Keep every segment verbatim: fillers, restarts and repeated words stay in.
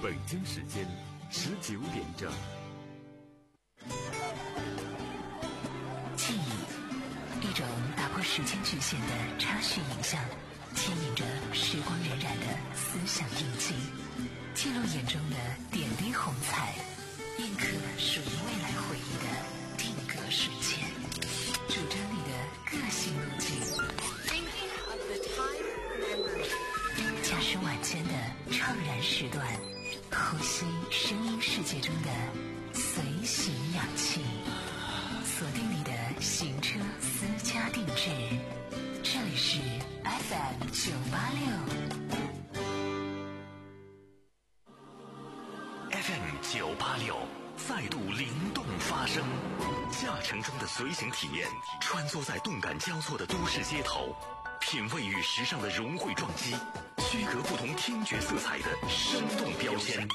北京时间十九点整。 记忆，一种打破时间局限的插叙影像，牵引着时光荏苒的思想印记，记录眼中的点滴红彩，印刻属于未来回忆的定格瞬间，主张你的个性路径。驾驶晚间的怅然时段，呼吸声音世界中的随行氧气，锁定你的行车私家定制。这里是 F M 九八六 F M 九八六再度灵动发声，驾乘中的随行体验，穿梭在动感交错的都市街头，品味与时尚的融汇撞击，区隔不同听觉色彩的生动标签。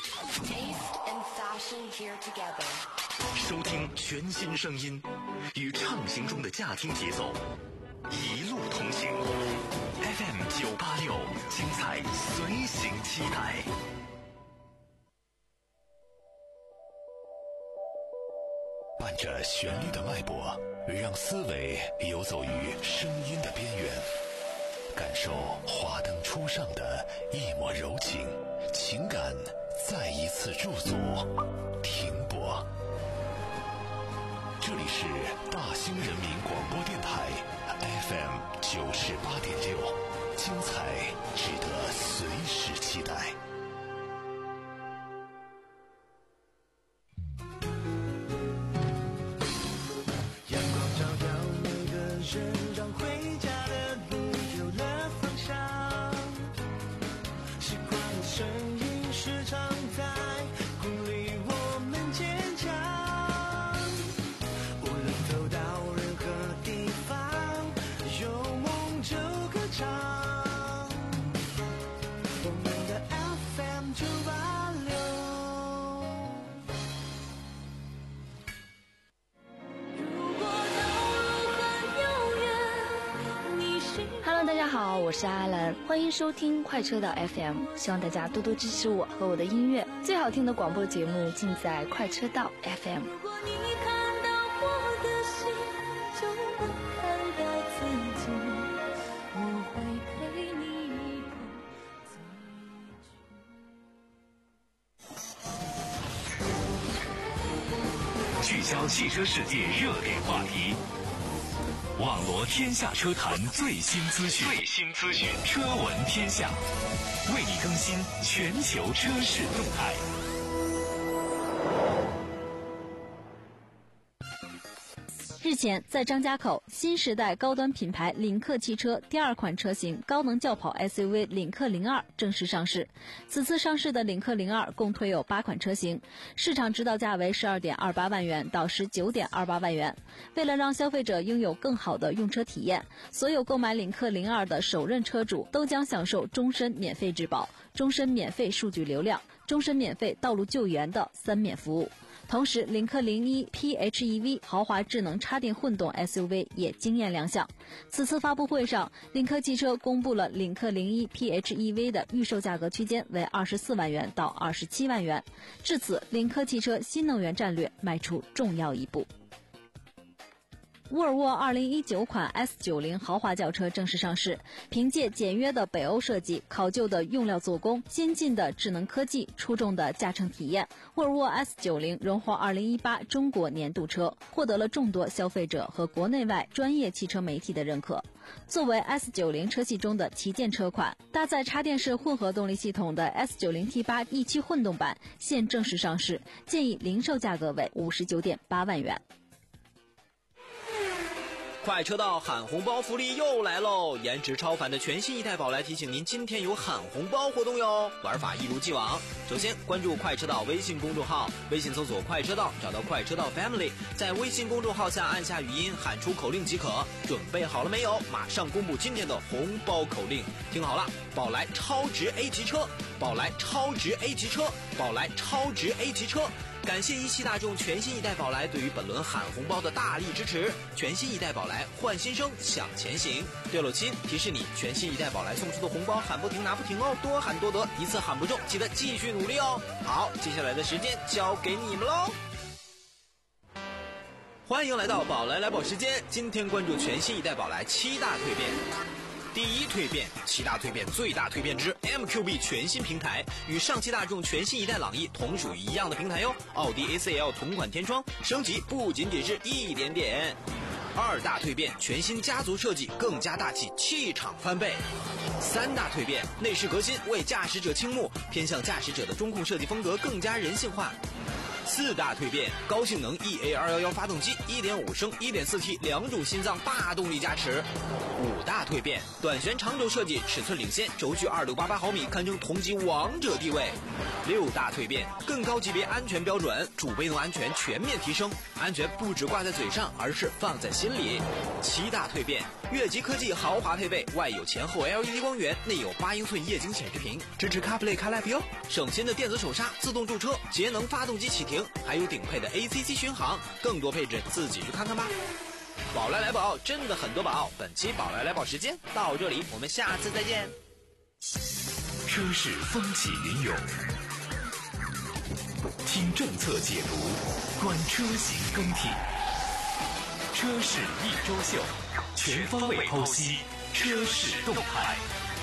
收听全新声音，与畅行中的驾听节奏，一路同行。F M 九八六，精彩随行期待。伴着旋律的脉搏，让思维游走于声音的边缘，感受华灯初上的一抹柔情，情感再一次驻足停泊。这里是大兴人民广播电台 F M 九十八点六，精彩值得随时期待。 好，我是阿兰，欢迎收听快车道 F M， 希望大家多多支持我和我的音乐，最好听的广播节目尽在快车道 F M。 如果你看到我的心，就能看到自己，我会陪你一同聚焦汽车世界热点话题，网罗天下车坛最新资讯，最新资讯，车闻天下，为你更新全球车市动态。 日前，在张家口，新时代高端品牌领克汽车第二款车型高能轿跑 S U V 领克零二正式上市。此次上市的领克零二共推有八款车型，市场指导价为 十二点二八万元到 十九点二八万元。为了让消费者拥有更好的用车体验，所有购买领克零二的首任车主都将享受终身免费质保、终身免费数据流量、终身免费道路救援的三免服务。同时，领克零一 P H E V 豪华智能插电混动 S U V 也惊艳亮相。此次发布会上，领克汽车公布了领克零一 P H E V 的预售价格区间为二十四万元到二十七万元。至此，领克汽车新能源战略迈出重要一步。沃尔沃二零一九款 S 九十 豪华轿车正式上市，凭借简约的北欧设计、考究的用料做工、先进的智能科技、出众的驾乘体验，沃尔沃 S 九十 荣获二零一八中国年度车，获得了众多消费者和国内外专业汽车媒体的认可。作为 S 九十 车系中的旗舰车款，搭载插电式混合动力系统的 S 九十 T 八 E 七 混动版现正式上市，建议零售价格为五十九点八万元。 快车道喊红包福利又来喽！颜值超凡的全新一代宝来提醒您，今天有喊红包活动哟！玩法一如既往，首先关注快车道微信公众号，微信搜索快车道，找到快车道 Family， 在微信公众号下按下语音，喊出口令即可。准备好了没有？马上公布今天的红包口令，听好了，宝来超值 A 级车，宝来超值 A 级车，宝来超值 A 级车。 感谢一汽大众全新一代宝来对于本轮喊红包的大力支持。全新一代宝来换新生向前行。对了亲，提示你，全新一代宝来送出的红包喊不停拿不停哦，多喊多得，一次喊不中记得继续努力哦。好，接下来的时间交给你们喽。欢迎来到宝来来宝时间，今天关注全新一代宝来七大蜕变。第一蜕变，七大蜕变最大蜕变之 M Q B 全新平台，与上汽大众全新一代朗逸同属于一样的平台哟。奥迪 A C L 同款天窗升级不仅仅是一点点。二大蜕变，全新家族设计更加大气，气场翻倍。三大蜕变，内饰革新，为驾驶者倾目，偏向驾驶者的中控设计风格更加人性化。四大蜕变，高性能 E A 二一一发动机 一点五 升 一点四 T 两种心脏大动力加持。五大蜕变，短悬长轴设计，尺寸领先，轴距二六八八毫米，堪称同级王者地位。六大蜕变，更高级别安全标准，主被动安全全面提升，安全不只挂在嘴上，而是放在心里。七大蜕变，越级科技豪华配备，外有前后 L E D 光源，内有八英寸液晶显示屏，支持 CarPlay CarLife 哟，省心的电子手刹，自动驻车，节能发动机启停，还有顶配的 A C C 巡航，更多配置自己去看看吧。宝来来宝，真的很多宝。本期宝来来宝时间到这里，我们下次再见。 车市风起云涌，听政策解读，观车型更替，车市一周秀，全方位剖析车市动态。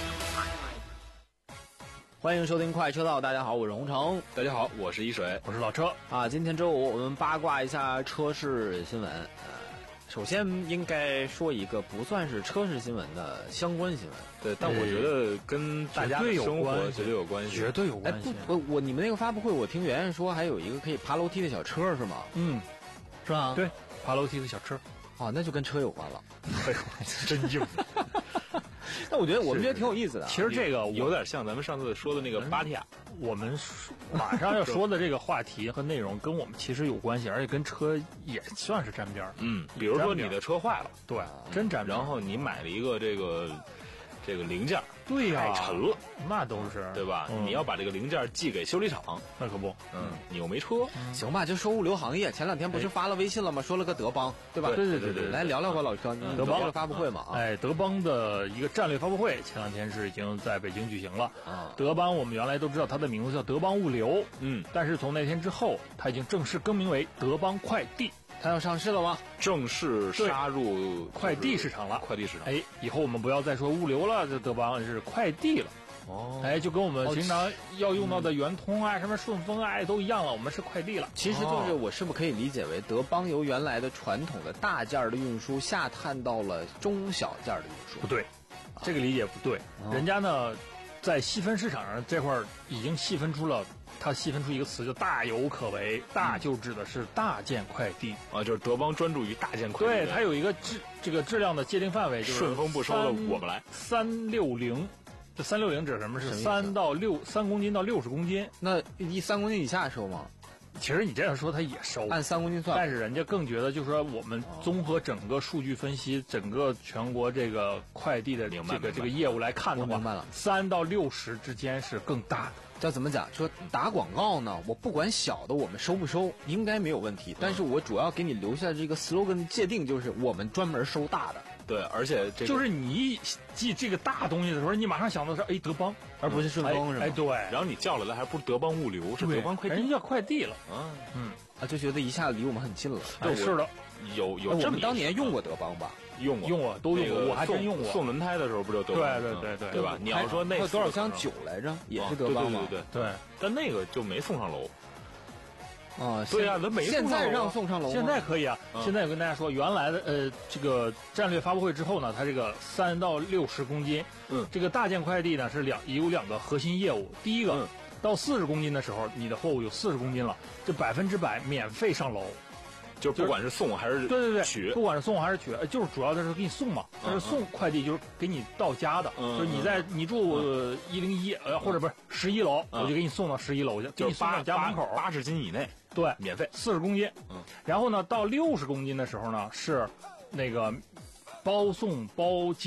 欢迎收听快车道，大家好，我是洪城。 大家好，我是一水， 我是老车啊。今天周五我们八卦一下车市新闻。呃，首先应该说一个不算是车市新闻的相关新闻。 对，但我觉得跟大家的生活绝对有关系， 绝对有关系。 哎，不，我我你们那个发布会，我听圆圆说还有一个可以爬楼梯的小车是吗？ 嗯， 是吧？ 对，爬楼梯的小车。 哦，那就跟车有关了。 哎呦，真硬。 那我觉得我们觉得挺有意思的。 其实这个有点像咱们上次说的那个巴提亚。 我们马上要说的这个话题和内容跟我们其实有关系，而且跟车也算是沾边儿。 嗯，比如说你的车坏了， 对，真沾边儿。 然后你买了一个这个这个零件， 对呀， 太沉了， 那都是对吧？ 嗯、 你要把这个零件寄给修理厂， 那可不。 嗯，你又没车， 嗯、行吧？就说物流行业，前两天不是发了微信了吗？说了个德邦，对吧？ 对对对对， 来聊聊吧，老车。 德邦的发布会嘛，啊， 哎，德邦的一个战略发布会，前两天是已经在北京举行了。啊，德邦我们原来都知道它的名字叫德邦物流， 嗯， 但是从那天之后，它已经正式更名为德邦快递。 它要上市了吗？ 正式杀入快递市场了。 快递市场， 哎，以后我们不要再说物流了，这德邦是快递了。 哦， 哎，就跟我们平常要用到的圆通啊、嗯、什么顺丰啊都一样了，我们是快递了。 其实就是我是不是可以理解为德邦由原来的传统的大件的运输下探到了中小件的运输？ 不对，这个理解不对。哦、人家呢，在细分市场上这块已经细分出了。它细分出一个词叫大有可为，大就指的是大件快递、 嗯、啊，就是德邦专注于大件快递。 对，它有一个质这个质量的界定范围，就是顺丰不收的我们来。 三六零，这三六零指什么？是三到六三公斤到六十公斤。 那一三公斤以下收吗？ 其实你这样说它也收， 按三公斤算。 但是人家更觉得就是说，我们综合整个数据分析，整个全国这个快递的这个这个业务来看的话， 明白了， 三到六十之间是更大的。 叫怎么讲？说打广告呢，我不管小的我们收不收，应该没有问题。但是我主要给你留下这个 slogan 的界定，就是我们专门收大的。 对，而且这个就是你一记这个大东西的时候，你马上想到是哎德邦， 而不是顺丰，是吧？ 哎，对。 然后你叫来的还不是德邦物流，是德邦快递， 人家叫快递了。 啊， 嗯， 啊，就觉得一下子离我们很近了。 对，是的， 有有。 我们当年用过德邦吧？ 用过， 用过，都用过，我还真用过。 送轮胎的时候不就德邦？ 对对对对， 对吧？你要说那多少箱酒来着，也是德邦吗？ 对对对对。 但那个就没送上楼。 啊， 对呀，那没现在让送上楼， 现在可以啊。 嗯、 现在我跟大家说，原来的呃这个战略发布会之后呢，它这个三到六十公斤， 嗯， 这个大件快递呢是两有两个核心业务。第一个， 嗯、 到四十公斤的时候，你的货物有四十公斤了，这百分之百免费上楼。 就不管是送还是对对对取， 不管是送还是取，就是主要的是给你送嘛。它是送快递，就是给你到家的， 嗯、 就是你在你住一零一呃或者不是十一楼， 嗯、 我就给你送到十一楼去，给你送到家门口， 八十斤以内， 对， 免费， 四十公斤。 嗯， 然后呢，到六十公斤的时候呢，是那个包送包接。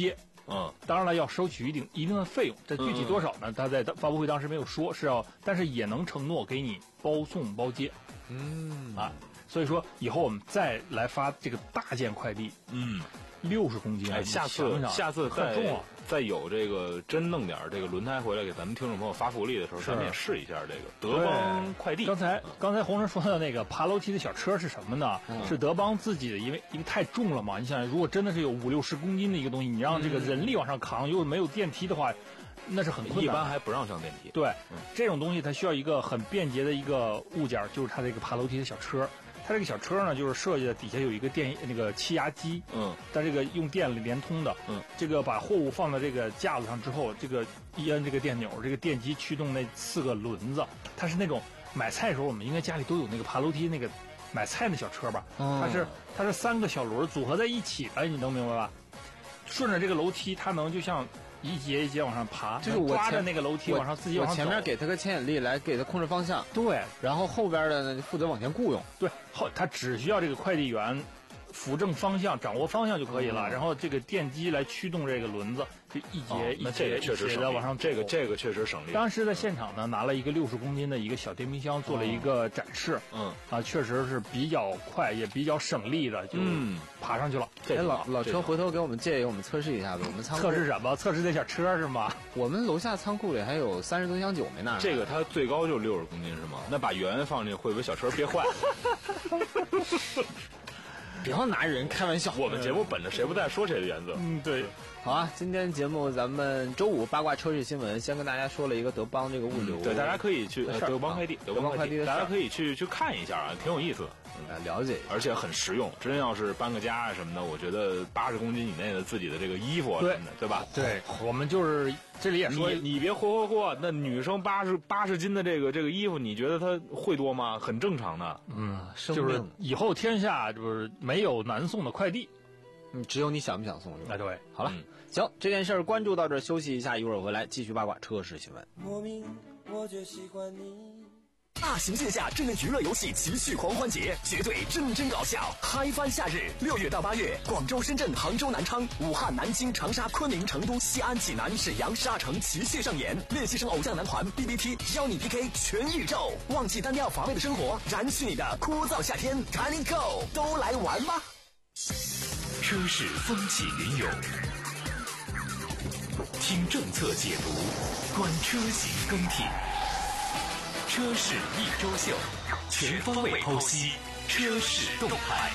嗯，当然了，要收取一定一定的费用，这具体多少呢？他在发布会当时没有说，是要，但是也能承诺给你包送包接。 嗯啊，所以说以后我们再来发这个大件快递， 嗯， 六十公斤， 哎，下次想想下次再很重啊。 再有这个真弄点这个轮胎回来给咱们听众朋友发福利的时候，咱们也试一下这个德邦快递。 刚才刚才洪生说的那个爬楼梯的小车是什么呢？嗯、是德邦自己的，因为因为太重了嘛。你想，如果真的是有五六十公斤的一个东西，你让这个人力往上扛，又没有电梯的话，那是很困难。 一般还不让上电梯。 对， 嗯、 这种东西它需要一个很便捷的一个物件，就是它这个爬楼梯的小车。它这个小车呢，就是设计的底下有一个电那个气压机， 嗯， 但这个用电连通的， 嗯， 这个把货物放到这个架子上之后，这个一摁这个电钮，这个电机驱动那四个轮子，它是那种买菜的时候我们应该家里都有那个爬楼梯那个买菜的小车吧， 嗯、 它是它是三个小轮组合在一起的，你能明白吧？顺着这个楼梯，它能就像一节一节往上爬， 就是我抓着那个楼梯往上自己往上走。 我前面给它个牵引力来给它控制方向， 对， 然后后边的呢负责往前雇佣， 对，后它只需要这个快递员扶正方向、掌握方向就可以了，嗯、然后这个电机来驱动这个轮子，就一节、哦、 一节一节的往上走。 这个这个确实省力。 当时在现场呢，拿了一个六十公斤的一个小电冰箱做了一个展示， 嗯啊，确实是比较快也比较省力的，就爬上去了。 哎、嗯，老老车回头给我们借一个，我们测试一下子。我们仓库测试什么？测试这小车是吗？ 我们楼下仓库里还有三十多箱酒没拿。 这个它最高就六十公斤是吗？那把圆放进去会不会小车憋坏？ 不要拿人开玩笑。 我们节目本着谁不在说谁的原则。 嗯，对。 好啊，今天节目咱们周五八卦车市新闻，先跟大家说了一个德邦这个物流， 嗯、对，大家可以去、呃、德邦快递， 德邦快递的， 大家可以去去看一下啊，挺有意思的， 嗯，了解， 而且很实用。真要是搬个家啊什么的，我觉得八十公斤以内的自己的这个衣服啊什么的，对吧？ 对，我们就是这里也说， 你你别霍霍霍，那女生八十八十斤的这个这个衣服，你觉得她会多吗？很正常的， 嗯，就是以后天下就是没有难送的快递。 嗯，只有你想不想送是吧？ 哎，对， 好了，嗯、行，这件事儿关注到这儿，休息一下，一会儿回来继续八卦车市新闻。莫名我就喜欢你。 大型线下智能娱乐游戏奇趣狂欢节，绝对真真搞笑，嗨翻夏日！六月到八月，广州、深圳、杭州、南昌、武汉、南京、长沙、昆明、成都、西安、济南、沈阳、沙城齐聚上演。练习生偶像男团 B B T 邀你 P K 全宇宙，忘记单调乏味的生活，燃去你的枯燥夏天，赶紧 Go， 都来玩吧！车市风起云涌，听政策解读，观车型更替。车市一周秀，全方位剖析车市动态。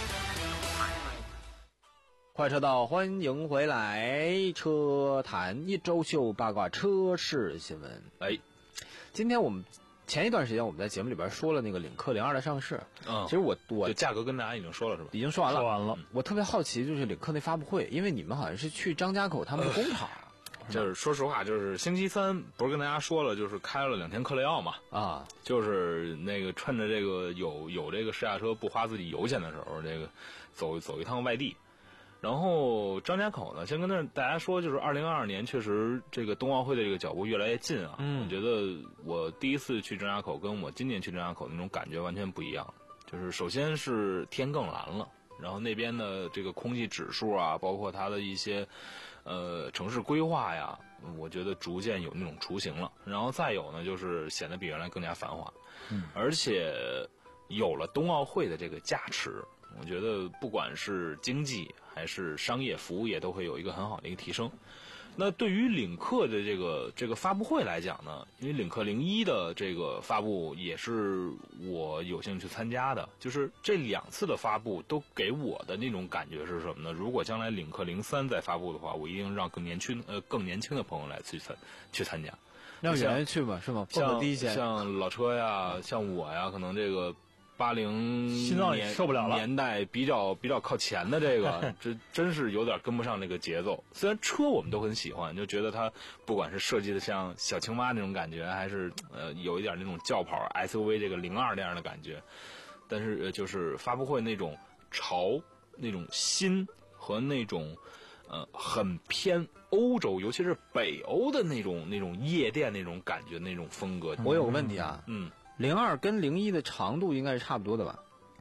快车道，欢迎回来，车坛一周秀八卦车市新闻。 哎， 今天我们前一段时间我们在节目里边说了那个领克零二的上市， 嗯， 其实我我价格跟大家已经说了是吧？ 已经说完了， 说完了。 我特别好奇，就是领克那发布会，因为你们好像是去张家口他们的工厂。 就是说实话，就是星期三不是跟大家说了，就是开了两天克雷奥嘛啊， 就是那个趁着这个有有这个试驾车不花自己油钱的时候，这个走走一趟外地。然后张家口呢，先跟那大家说，就是二零二二年确实这个冬奥会的这个脚步越来越近啊。 嗯， 我觉得我第一次去张家口跟我今年去张家口那种感觉完全不一样。就是首先是天更蓝了，然后那边的这个空气指数啊，包括它的一些呃城市规划呀，我觉得逐渐有那种雏形了。然后再有呢，就是显得比原来更加繁华。 嗯， 而且有了冬奥会的这个加持，我觉得不管是经济还是商业服务业都会有一个很好的一个提升。那对于领克的这个这个发布会来讲呢，因为领克零一的这个发布也是我有兴趣参加的，就是这两次的发布都给我的那种感觉是什么呢？如果将来领克零三再发布的话，我一定让更年轻呃更年轻的朋友来去参去参加， 让人家去吧，是吗？ 像第一线， 像老车呀，像我呀，可能这个。八零心脏也受不了了， 年代比较比较靠前的这个，这真是有点跟不上这个节奏。虽然车我们都很喜欢，就觉得它不管是设计的像小青蛙那种感觉，还是呃有一点那种轿跑 S U V 这个零二那样的感觉，但是呃就是发布会那种潮、那种新和那种呃很偏欧洲，尤其是北欧的那种那种夜店那种感觉那种风格。 我有个问题啊， 嗯。 零二跟零一的长度应该是差不多的吧？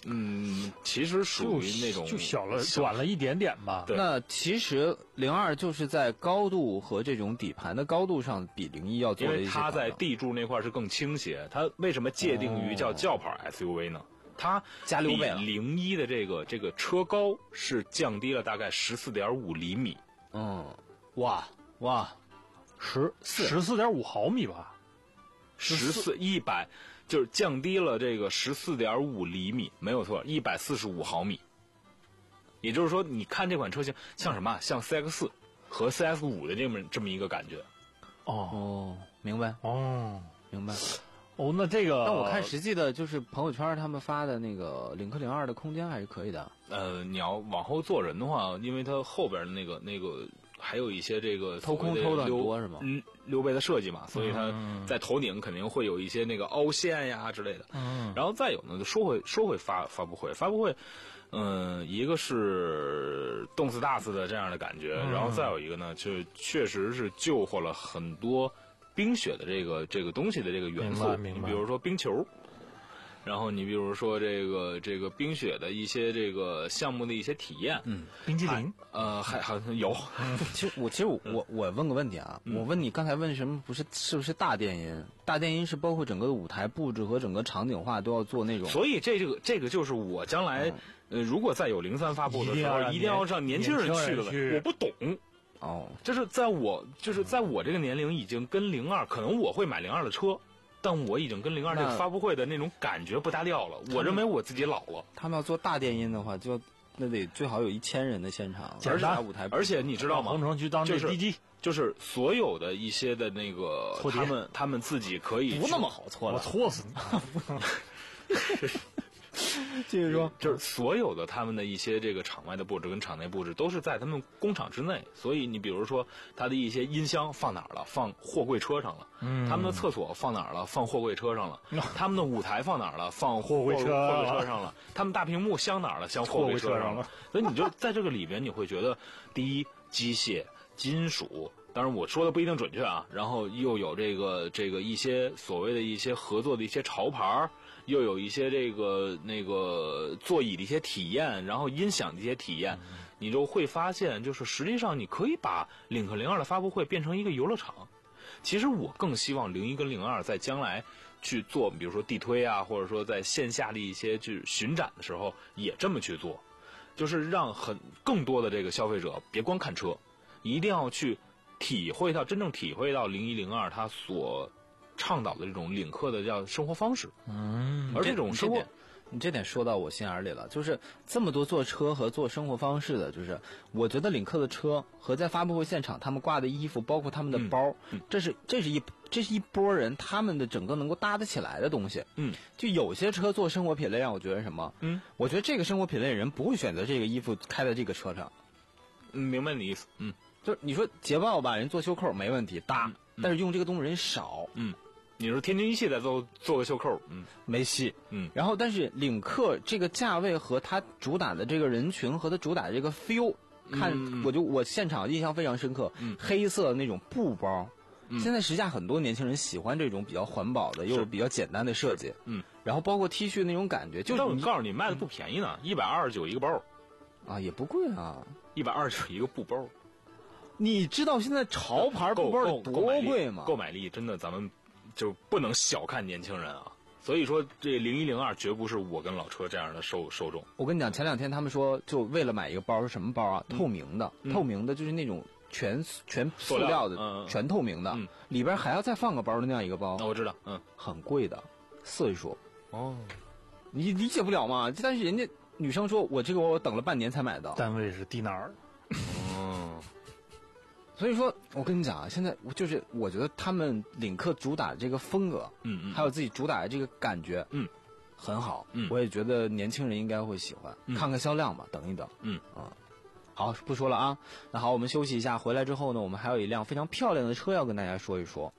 嗯，其实属于那种就小了短了一点点吧。 那其实零二就是在高度和这种底盘的高度上比零一要做的一些， 因为它在地柱那块是更倾斜。它为什么界定于叫轿跑 S U V 呢？它加六倍了。 零一的这个这个车高是降低了大概十四点五厘米。 嗯，哇哇， 十四十四点五毫米吧， 十四一百。就是降低了这个十四点五厘米，没有错，一百四十五毫米。也就是说，你看这款车型像什么？像 C X 四和 C X 五的这么这么一个感觉。 哦哦，明白哦， 明白。 哦，那这个， 但我看实际的就是朋友圈他们发的那个领克零二的空间还是可以的。 呃，你要往后坐人的话，因为它后边的那个那个。还有一些这个偷空偷的很多是吗？ 嗯，溜背的设计嘛，所以它在头顶肯定会有一些那个凹陷呀之类的。嗯，然后再有呢，就说回说回发发布会，发布会，嗯、呃，一个是动次大次的这样的感觉，嗯、然后再有一个呢，就确实是救活了很多冰雪的这个这个东西的这个元素，你比如说冰球。然后你比如说这个这个冰雪的一些这个项目的一些体验， 嗯，冰激凌， 呃，还好像有。 其实我其实我我我问个问题啊， 嗯、 我问你刚才问什么不是是不是大电音？大电音是包括整个的舞台布置和整个场景化都要做那种。 所以这个这个就是我将来、嗯、呃，如果再有零三发布的时候，一定要让年轻人去的。我不懂。 哦， 就是在我就是在我这个年龄已经跟零二，可能我会买零二的车。但我已经跟零二这个发布会的那种感觉不搭调了，我认为我自己老了。 他们要做大电音的话，就那得最好有一千人的现场， 而且舞台， 而且你知道吗？ 红城区当这 D J， 就是所有的一些的那个，他们他们自己可以不那么好搓了， 我搓死你！ 继续说， 就是所有的他们的一些这个场外的布置跟场内布置都是在他们工厂之内，所以你比如说他的一些音箱放哪儿了？放货柜车上了。嗯。他们的厕所放哪儿了？放货柜车上了。嗯、他们的舞台放哪儿了？放货柜车货柜车上了。他们大屏幕镶哪儿了？镶货柜车上了。所以你就在这个里边，你会觉得，第一，机械、金属。当然我说的不一定准确啊，然后又有这个这个一些所谓的一些合作的一些潮牌，又有一些这个那个座椅的一些体验，然后音响的一些体验，嗯、你就会发现，就是实际上你可以把领克零二的发布会变成一个游乐场。其实我更希望零一跟零二在将来去做，比如说地推啊，或者说在线下的一些去巡展的时候也这么去做，就是让很更多的这个消费者别光看车，一定要去体会到真正体会到零一零二它所倡导的这种领克的叫生活方式。嗯，而这种生活， 你这点说到我心眼里了，就是这么多做车和做生活方式的，就是我觉得领克的车和在发布会现场他们挂的衣服，包括他们的包，嗯、这是这是一这是一波人他们的整个能够搭得起来的东西。嗯，就有些车做生活品类让我觉得什么？嗯，我觉得这个生活品类人不会选择这个衣服开在这个车上。 嗯，明白你的意思。嗯。 就是你说捷豹吧，人做袖扣没问题搭，嗯、但是用这个东西人少。 嗯，你说天津一汽再做做个袖扣，嗯， 没戏。 嗯， 然后但是领克这个价位和它主打的这个人群和它主打的这个 feel， 看、嗯、我就我现场印象非常深刻。嗯，黑色那种布包，嗯、现在时下很多年轻人喜欢这种比较环保的又比较简单的设计。嗯，然后包括 T 恤那种感觉，就是我告诉你卖的不便宜呢，一百二十九一个包， 啊也不贵啊， 一百二十九一个布包。 你知道现在潮牌布包多贵吗？ 购买力真的，咱们就不能小看年轻人啊。所以说，这零一零二绝不是我跟老车这样的受受众。 我跟你讲，前两天他们说，就为了买一个包，是什么包啊？嗯、透明的，嗯、透明的，就是那种全全塑料的， 嗯、 全透明的，嗯、里边还要再放个包的那样一个包。 那、哦、我知道，嗯， 很贵的，四位数。 哦， 你理解不了吗？但是人家女生说，我这个我等了半年才买到。 单位是地哪儿？ 哦。 所以说，我跟你讲啊，现在就是我觉得他们领克主打这个风格， 嗯嗯， 还有自己主打的这个感觉， 嗯， 很好， 嗯， 我也觉得年轻人应该会喜欢， 嗯、 看看销量吧，等一等， 嗯啊，好，不说了啊，那好，我们休息一下，回来之后呢，我们还有一辆非常漂亮的车要跟大家说一说。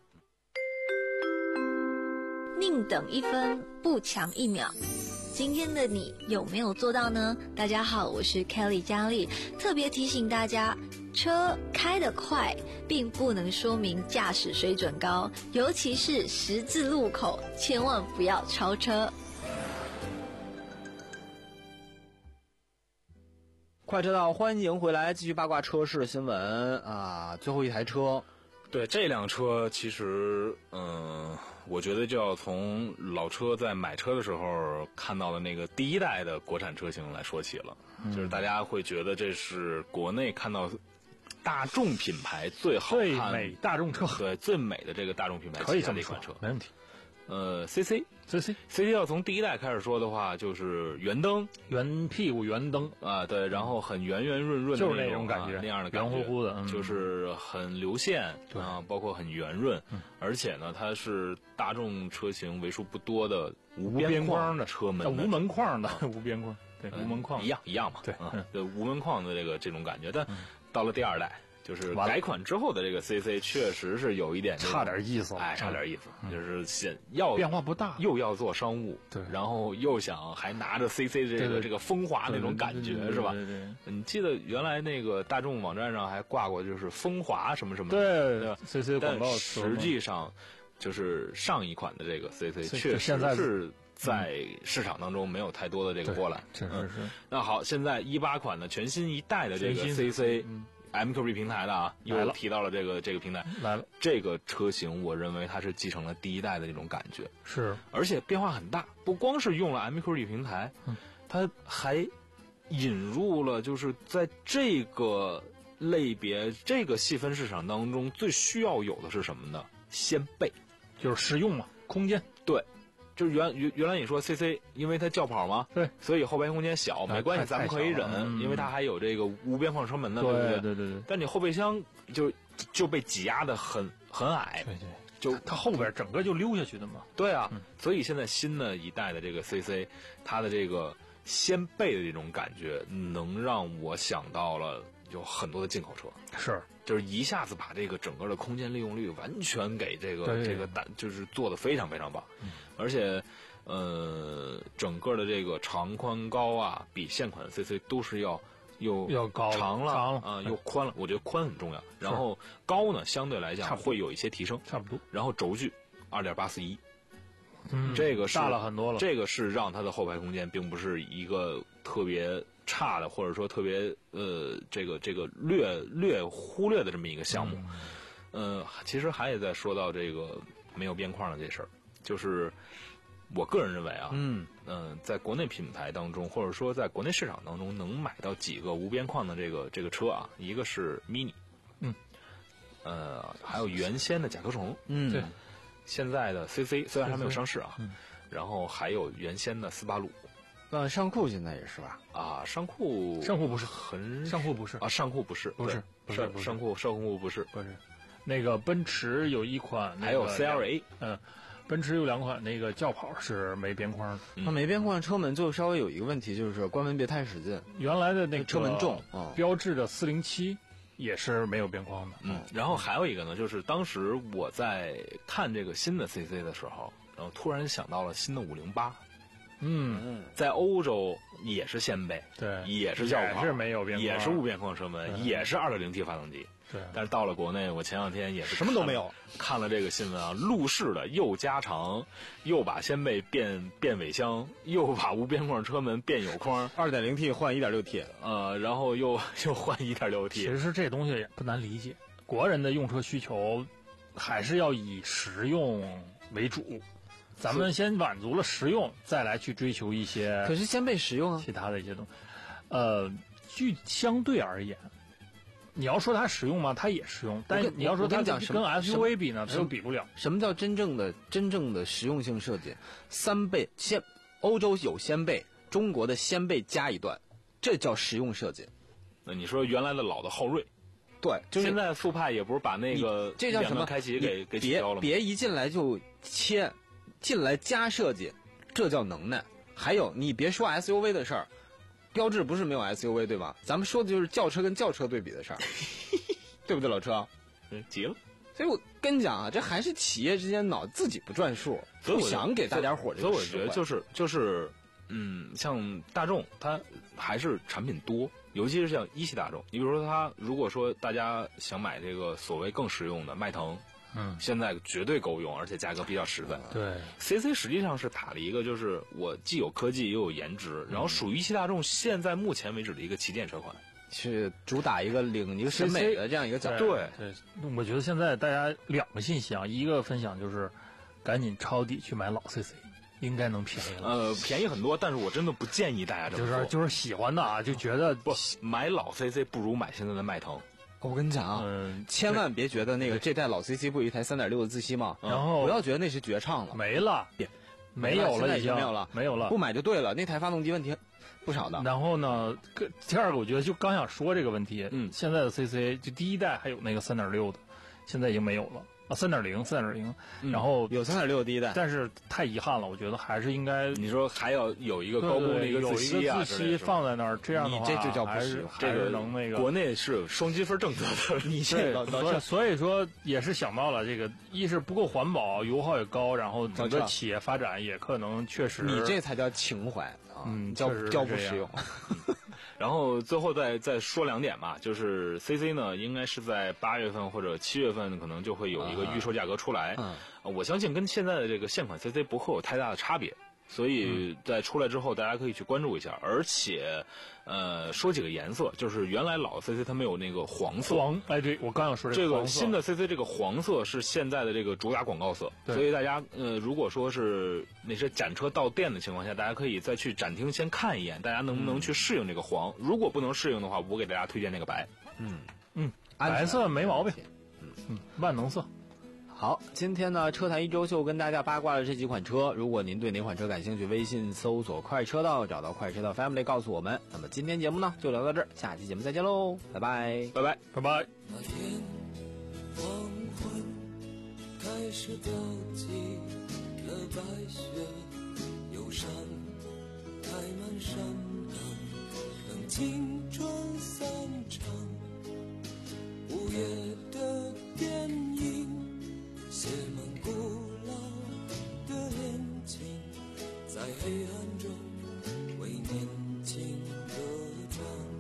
宁等一分，不强一秒。今天的你有没有做到呢？大家好，我是 Kelly 佳丽，特别提醒大家，车开得快并不能说明驾驶水准高，尤其是十字路口，千万不要超车。 快车道，欢迎回来，继续八卦车市新闻啊！最后一台车， 对这辆车，其实嗯、呃，我觉得就要从老车在买车的时候看到的那个第一代的国产车型来说起了，嗯、就是大家会觉得这是国内看到大众品牌最好看、 最美大众车， 对最美的这个大众品牌可以旗下的一款车， 没问题。 呃 ，C C C C C C 要从第一代开始说的话，就是圆灯、 圆屁股、圆灯啊，对，然后很圆圆润润的就是那种感觉， 啊、那样的感觉， 圆乎乎的，嗯、 就是很流线啊，包括很圆润， 嗯、 而且呢，它是大众车型为数不多的无边框的车门的， 无门框的、嗯、无边框，对，无门框一样一样嘛， 对， 嗯，对，无门框的这个这种感觉，但到了第二代。就是改款之后的这个 C C 确实是有一点差点意思， 哎，差点意思，嗯、就是先要变化不大， 又要做商务， 对， 然后又想还拿着 C C 这个对对这个风华那种感觉是吧？ 对对对， 你记得原来那个大众网站上还挂过就是风华什么什么， 对对吧 ？C C 广告， 实际上就是上一款的这个 C C 确实是在市场当中没有太多的这个波澜， 确实是。 那好，现在一八款的全新一代的这个 C C。M Q B 平台的啊，又提到了这个这个平台来了。 这个车型，我认为它是继承了第一代的这种感觉， 是， 而且变化很大。不光是用了 M Q B 平台， 嗯、 它还引入了就是在这个类别、这个细分市场当中最需要有的是什么呢？掀背， 就是实用嘛，空间。 对。就是原原原来你说 C C， 因为它轿跑嘛， 对， 所以后排空间小，没关系，咱们可以忍， 嗯、 因为它还有这个无边框车门呢， 对不对？ 对对对。 但你后备箱就就被挤压的很很矮， 对对， 就它后边整个就溜下去的嘛。 对啊， 嗯、 所以现在新的一代的这个 C C， 它的这个掀背的这种感觉，能让我想到了有很多的进口车， 是。 就是一下子把这个整个的空间利用率完全给这个对这个单，就是做的非常非常棒， 嗯、 而且。呃，整个的这个长宽高啊，比现款的 C C 都是要又要高长了啊、 呃，又宽了。我觉得宽很重要。然后高呢，相对来讲会有一些提升， 差不多。 然后轴距二点八四一， 嗯， 这个是大了很多了。 这个是让它的后排空间并不是一个特别差的，或者说特别呃，这个这个略略忽略的这么一个项目。嗯、呃，其实还得再说到这个没有边框的这事儿，就是。我个人认为啊， 嗯嗯、呃，在国内品牌当中，或者说在国内市场当中，能买到几个无边框的这个这个车啊，一个是 Mini， 嗯， 呃，还有原先的甲壳虫， 嗯， 对， 现在的 C C 虽然还没有上市啊， 嗯、 然后还有原先的斯巴鲁， 那尚酷现在也是吧？ 啊，尚酷， 尚酷不是很， 尚酷不是啊，尚酷不是， 不是，不是，不是尚酷，尚酷不是， 不是，那个奔驰有一款、那个， 还有 C L A， 嗯。奔驰有两款那个轿跑是没边框的， 那、嗯、没边框车门就稍微有一个问题，就是关门别太使劲。 原来的那个车门重， 哦、标致的四零七也是没有边框的。 嗯，然后还有一个呢，就是当时我在看这个新的 C C 的时候，然后突然想到了新的五零八。 嗯， 在欧洲也是掀背， 对， 也是轿跑， 也是没有边框， 也是无边框车门，也是 二点零 T 发动机。 对， 但是到了国内，我前两天也是什么都没有。 看了这个新闻啊，路试的又加长，又把掀背变变尾箱，又把无边框车门变有框， 二点零 T 换 一点六 T， 呃，然后又又换 一点六 T。 其实这东西也不难理解，国人的用车需求还是要以实用为主。咱们先满足了实用，再来去追求一些。 可是掀背实用啊， 其他的一些东西，呃，据相对而言。你要说它实用吗？它也实用，但你要说它跟 S U V 比呢，它又比不了。 什么叫真正的真正的实用性设计？三倍掀，欧洲有掀背，中国的掀背加一段，这叫实用设计。 那你说原来的老的昊锐， 对，就是现在速派也不是把那个这叫什么开启给给取消了吗？ 别别一进来就切，进来加设计，这叫能耐。还有你别说 S U V 的事儿。标致不是没有 S U V 对吧？咱们说的就是轿车跟轿车对比的事儿，对不对，老车？ 嗯，急了。 所以我跟你讲啊，这还是企业之间脑自己不转数，不想给大家伙这个。 所以我觉得就是就是，嗯，像大众，它还是产品多，尤其是像一汽大众。你比如说，它如果说大家想买这个所谓更实用的迈腾嗯， 现在绝对够用，而且价格比较实在。 对 ，C C 实际上是打了一个，就是我既有科技又有颜值，然后属于一汽大众现在目前为止的一个旗舰车款。 是主打一个领一个审美的这样一个角度。 对对，我觉得现在大家两个信息啊，一个分享就是赶紧抄底去买老 C C， 应该能便宜了。 呃，便宜很多，但是我真的不建议大家这么做。 就是就是喜欢的啊，就觉得不买老 C C 不如买现在的迈腾。 我跟你讲啊， 嗯， 千万别觉得那个这代老 C C 不有一台 三点六 的自吸吗？ 然后不要觉得那是绝唱了， 没了， 别没有了，已经没有了， 没有了， 不买就对了。那台发动机问题不少的。 然后呢，第二个我觉得就刚想说这个问题， 嗯， 现在的 C C 就第一代还有那个 三点六 的，现在已经没有了啊 ，三点零 三点零，然后有 三点六 的第一代， 但是太遗憾了，我觉得还是应该你说还要有一个高功的一个有自吸啊， 一个自吸放在那儿，这样的话你这就叫不还实用是还是能那个国内是有双积分政策的， 你对， 这所以所以说也是想到了这个，一是不够环保，油耗也高，然后整个企业发展也可能确实， 你这才叫情怀啊， 嗯， 叫确实是叫不这样实用。 然后最后再再说两点吧，就是 C C 呢，应该是在八月份或者七月份可能就会有一个预售价格出来。 嗯， 我相信跟现在的这个现款 C C 不会有太大的差别，所以在出来之后，大家可以去关注一下。而且，呃，说几个颜色，就是原来老的 C C 它没有那个黄色， 黄，哎，对我刚要说这个个新的 C C 这个黄色是现在的这个主打广告色，所以大家呃，如果说是那些展车到店的情况下，大家可以再去展厅先看一眼，大家能不能去适应这个黄？如果不能适应的话，我给大家推荐那个白。 嗯嗯，白色没毛病。嗯嗯，万能色。 好，今天呢，车坛一周秀跟大家八卦了这几款车。如果您对哪款车感兴趣，微信搜索快车道，找到快车道 Family 告诉我们。那么今天节目呢就聊到这儿，下期节目再见喽，拜拜， 拜拜， 拜拜。 那天黄昏开始标记了白雪，忧伤开满山岗，等青春散场。午夜的电影写满古老的恋情，在黑暗中为年轻歌唱。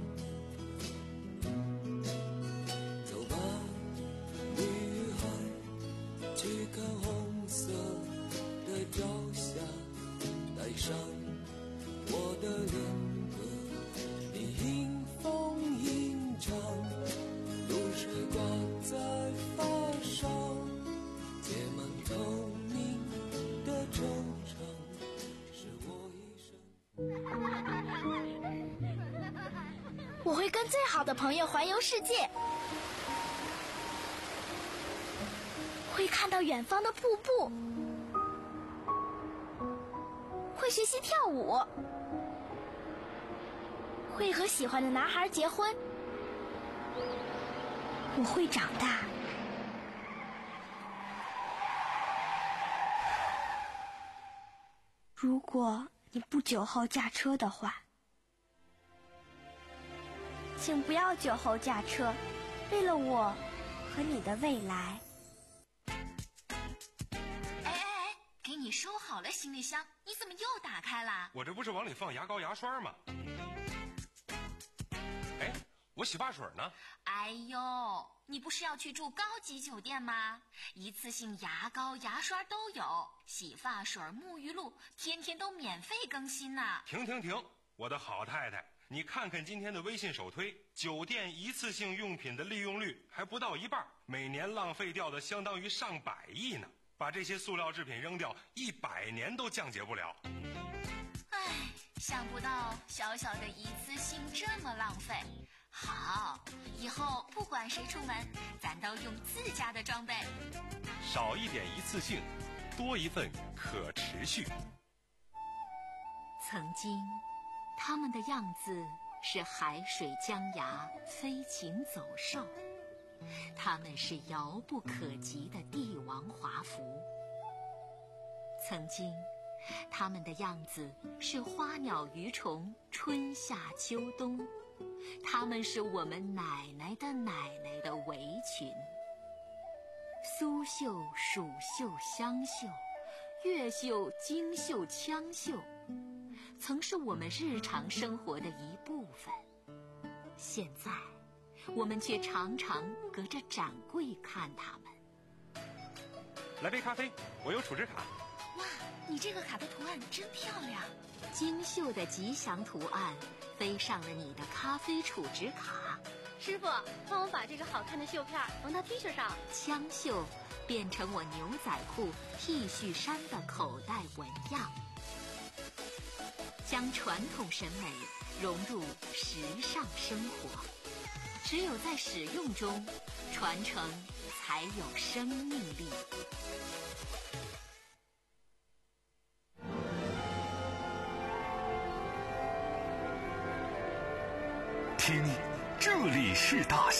走吧，女孩，去看红色的朝霞，带上我的恋歌，你迎风吟唱，露水挂在发梢，结满透明的惆怅，是我一生。 我会跟最好的朋友环游世界，会看到远方的瀑布，会学习跳舞，会和喜欢的男孩结婚。我会长大。如果你不久后驾车的话，请不要酒后驾车，为了我和你的未来。 哎哎哎，给你收好了行李箱，你怎么又打开了？ 我这不是往里放牙膏牙刷吗？哎，我洗发水呢？ 哎呦，你不是要去住高级酒店吗？一次性牙膏牙刷都有，洗发水沐浴露天天都免费更新呢。 停停停，我的好太太，你看看今天的微信首推，酒店一次性用品的利用率还不到一半，每年浪费掉的相当于上百亿呢。把这些塑料制品扔掉，一百年都降解不了。 唉，想不到小小的一次性这么浪费。好，以后不管谁出门，咱都用自家的装备。 少一点一次性，多一份可持续。 曾经他们的样子是海水江崖，飞禽走兽，他们是遥不可及的帝王华服。曾经他们的样子是花鸟鱼虫，春夏秋冬，他们是我们奶奶的奶奶的围裙。苏绣、蜀绣、湘绣，越绣、京绣、羌绣，曾是我们日常生活的一部分。现在我们却常常隔着展柜看它们。 来杯咖啡，我有储值卡。 哇，你这个卡的图案真漂亮，精绣的吉祥图案飞上了你的咖啡储值卡。 师傅，帮我把这个好看的绣片缝到 T 恤上。 枪绣变成我牛仔裤、T 恤衫的口袋纹样，将传统审美融入时尚生活。只有在使用中，传承才有生命力。 听，这里是大